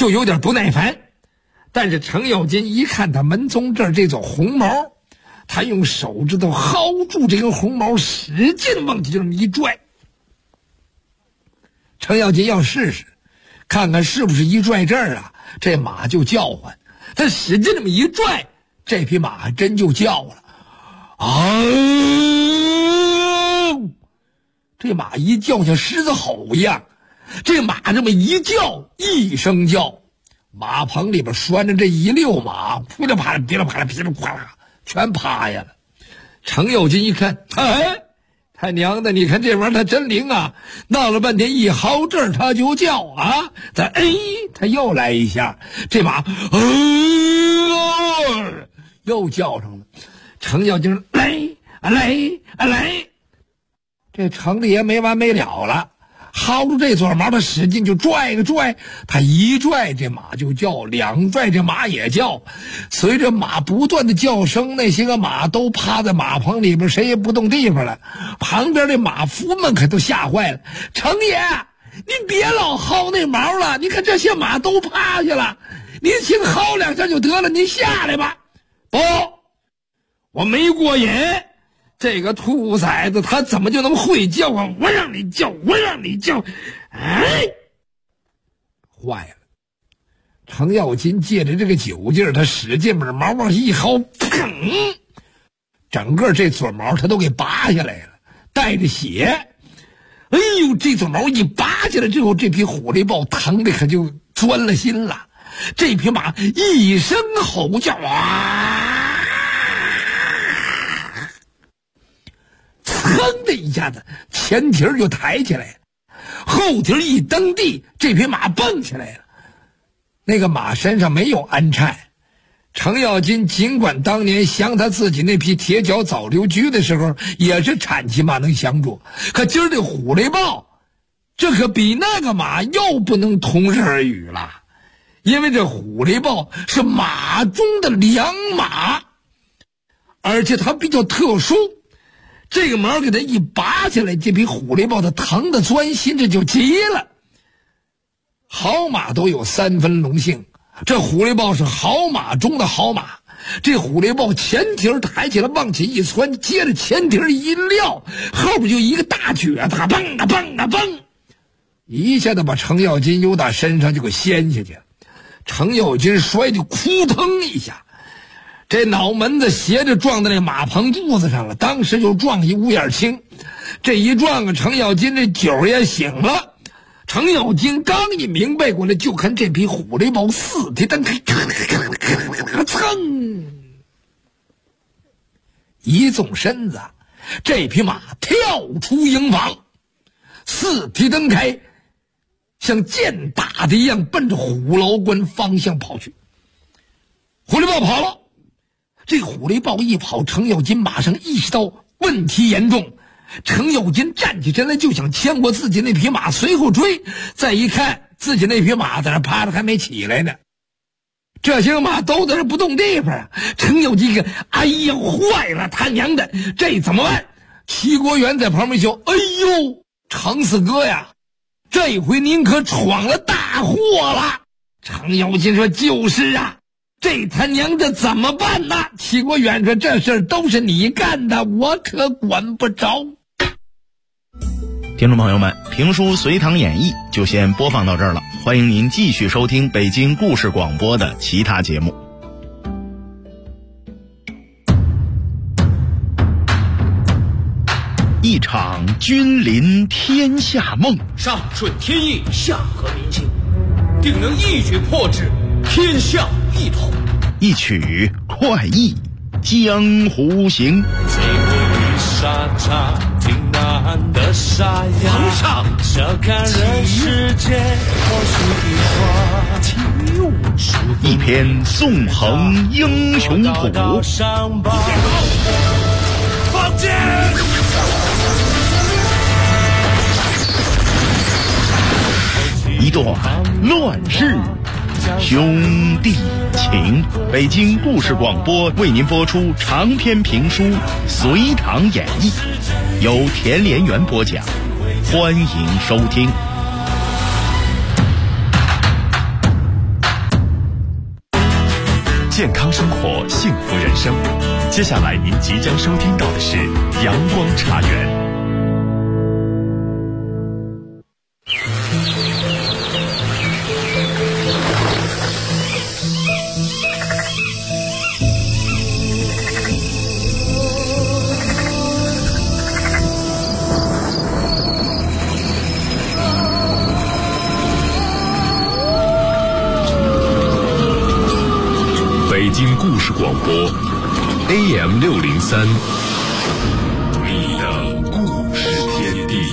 就有点不耐烦。但是程咬金一看他门从这儿这撮红毛，他用手指头薅住这根红毛，使劲往起就这么一拽。程咬金要试试看看是不是一拽这儿啊，这马就叫唤。他使劲这么一拽，这匹马还真就叫了。这马一叫像狮子吼一样，这马这么一叫，一声叫，马棚里边拴着这一溜马，扑啦啪啦噼里啪啦噼里啪啦全趴下了。程咬金一看，他娘的，你看这玩意儿它真灵啊，闹了半天一薅这儿它就叫啊，他又来一下，这马又叫上了。程咬金来，这程里也没完没了了，薅住这撮毛，他使劲就拽，他一拽这马就叫，两拽这马也叫。随着马不断的叫声，那些个马都趴在马棚里边，谁也不动地方了。旁边这马夫们可都吓坏了，程爷你别老薅那毛了，你看这些马都趴下了，您轻薅两下就得了，您下来吧。不，我没过瘾，这个兔崽子他怎么就能会叫啊？我让你叫，坏了！程咬金借着这个酒劲儿，他使劲把毛往一薅，砰！整个这撮毛他都给拔下来了，带着血。哎呦，这撮毛一拔下来之后，这匹虎雷豹疼的可就钻了心了。这匹马一声吼叫噌的一下子，前蹄就抬起来了，后蹄一蹬地，这匹马蹦起来了。那个马身上没有鞍颤，程咬金尽管当年降他自己那匹铁脚早溜驹的时候也是产骑马能降住，可今儿这虎雷豹这可比那个马又不能同日而语了。因为这虎雷豹是马中的良马，而且它比较特殊，这个毛给它一拔下来，这匹虎雷豹它疼得钻心，这就急了。好马都有三分龙性，这虎雷豹是好马中的好马。这虎雷豹前蹄抬起来往起一窜，接着前蹄一撂，后边就一个大撅子，蹦，一下子把程咬金由打身上就给掀下去了。程咬金摔就扑腾一下，这脑门子斜着撞在那马棚肚子上了，当时就撞一乌眼青。这一撞啊，程咬金这酒也醒了。程咬金刚一明白过来，就看这匹虎雷豹四蹄蹬开，噌一纵身子，这匹马跳出营房，四蹄蹬开，像箭打的一样奔着虎牢关方向跑去。虎雷豹跑了，这虎雷豹一跑，程咬金马上意识到问题严重。程咬金站起身来就想牵过自己那匹马随后追，再一看自己那匹马在那趴着还没起来呢，这些马都在那不动地方啊。程咬金个哎呀坏了，他娘的这怎么办？齐国元在旁边笑，哎呦程四哥呀，这回您可闯了大祸了。程咬金说就是啊，这他娘的怎么办呢？齐国远说这事儿都是你干的，我可管不着。 听众朋友们，评书《隋唐演义》就先播放到这儿了，欢迎您继续收听北京故事广播的其他节目。一场君临天下梦， 上顺天意，下合民心，定能一举破之，天下一统。 一曲快意江湖行。 这回沙场挺难的沙呀， 皇上笑看人世间或许一花， 一篇纵横英雄谱， 放箭！ 一段乱世兄弟情。北京故事广播为您播出长篇评书《隋唐演义》，由田连元播讲，欢迎收听。 健康生活，幸福人生。接下来您即将收听到的是阳光茶园。 北京故事广播 AM603， 你的故事天地。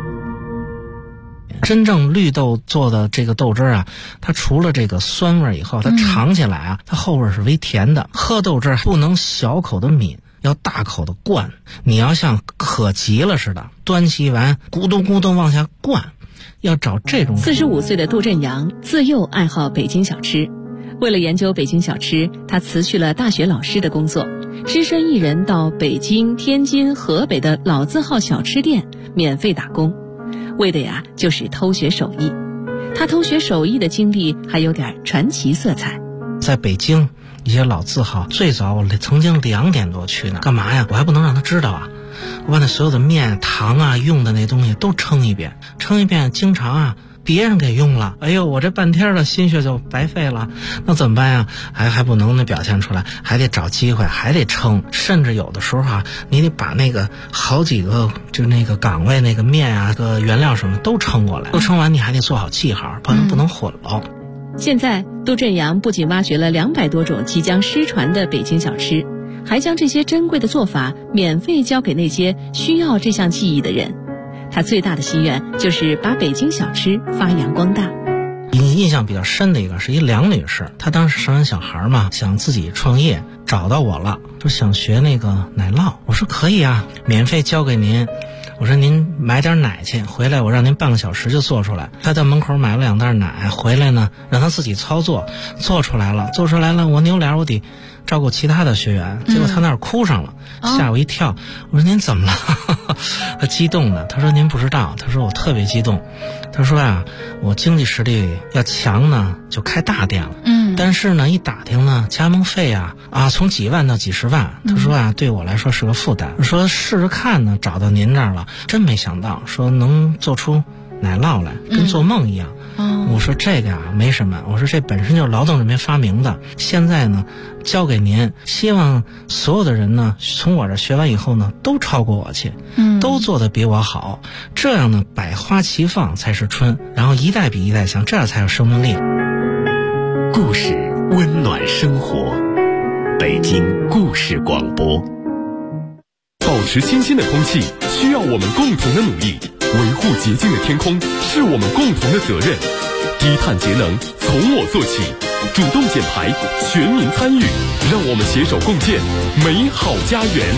真正绿豆做的这个豆汁啊，它除了这个酸味以后，它尝起来啊，它后味是微甜的。喝豆汁不能小口的抿，要大口的灌。你要像渴急了似的，端起完咕咚咕咚往下灌，要找这种。 45岁的杜振阳自幼爱好北京小吃。为了研究北京小吃，他辞去了大学老师的工作，只身一人到北京、天津、河北的老字号小吃店免费打工，为的呀就是偷学手艺。他偷学手艺的经历还有点传奇色彩。 在北京一些老字号，最早我曾经2点多去那，干嘛呀？我还不能让他知道啊！我把那所有的面、糖啊、用的那东西都称一遍，经常啊别人给用了，哎呦，我这半天的心血就白费了，那怎么办呀？还不能那表现出来，还得找机会，还得称，甚至有的时候啊，你得把那个好几个就那个岗位那个面啊、个原料什么都称过来，都称完你还得做好记号，不能混了。 现在杜振阳不仅挖掘了200多种即将失传的北京小吃，还将这些珍贵的做法免费教给那些需要这项技艺的人。他最大的心愿就是把北京小吃发扬光大。 印象比较深的一个是一梁女士，她当时生完小孩嘛，想自己创业，找到我了，说想学那个奶酪。我说可以啊，免费教给您。我说您买点奶去，回来我让您半个小时就做出来。他在门口买了2袋奶，回来呢让他自己操作，做出来了，我扭脸我得照顾其他的学员，结果他那儿哭上了，吓我一跳。我说您怎么了？他激动的，他说您不知道，他说我特别激动，他说啊，我经济实力要强呢就开大店了，但是呢一打听呢加盟费啊从几万到几十万，他说啊对我来说是个负担，说试试看呢，找到您这儿了，真没想到说能做出奶酪来，跟做梦一样。我说这个没什么，我说这本身就是劳动人民发明的，现在呢交给您，希望所有的人呢从我这学完以后呢都超过我去，都做得比我好，这样呢百花齐放才是春，然后一代比一代强，这样才有生命力。 故事温暖生活，北京故事广播。 保持清新的空气需要我们共同的努力，维护洁净的天空是我们共同的责任。低碳节能从我做起，主动减排，全民参与，让我们携手共建美好家园。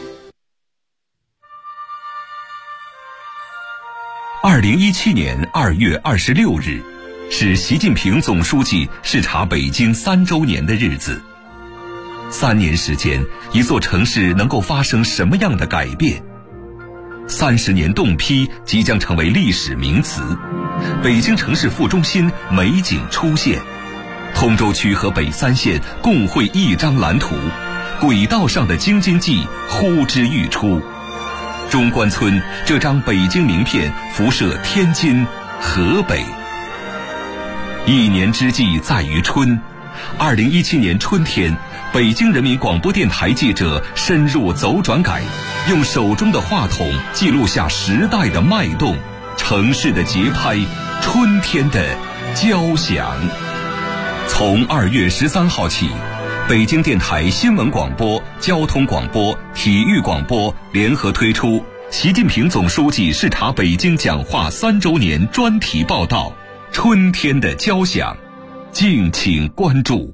2017年2月26日是习近平总书记视察北京3周年的日子。3年时间，一座城市能够发生什么样的改变？30年冻批即将成为历史名词，北京城市副中心美景出现，通州区和北3县共绘一张蓝图，轨道上的京津冀呼之欲出。中关村这张北京名片辐射天津、河北。一年之计在于春，2017年春天，北京人民广播电台记者深入走转改，用手中的话筒记录下时代的脉动，城市的节拍，春天的交响。从2月13号起，北京电台新闻广播、交通广播、体育广播联合推出习近平总书记视察北京讲话3周年专题报道《春天的交响》，敬请关注。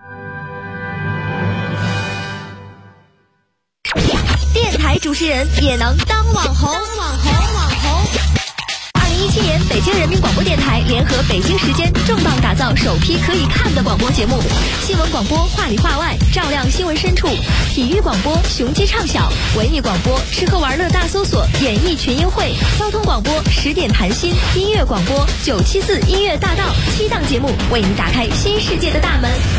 电台主持人也能当网红。2017年，北京人民广播电台联合北京时间重磅打造首批可以看的广播节目：新闻广播话里话外，照亮新闻深处；体育广播雄鸡唱晓；文艺广播吃喝玩乐大搜索，演艺群英会；交通广播10点谈心；音乐广播974音乐大道。7档节目为你打开新世界的大门。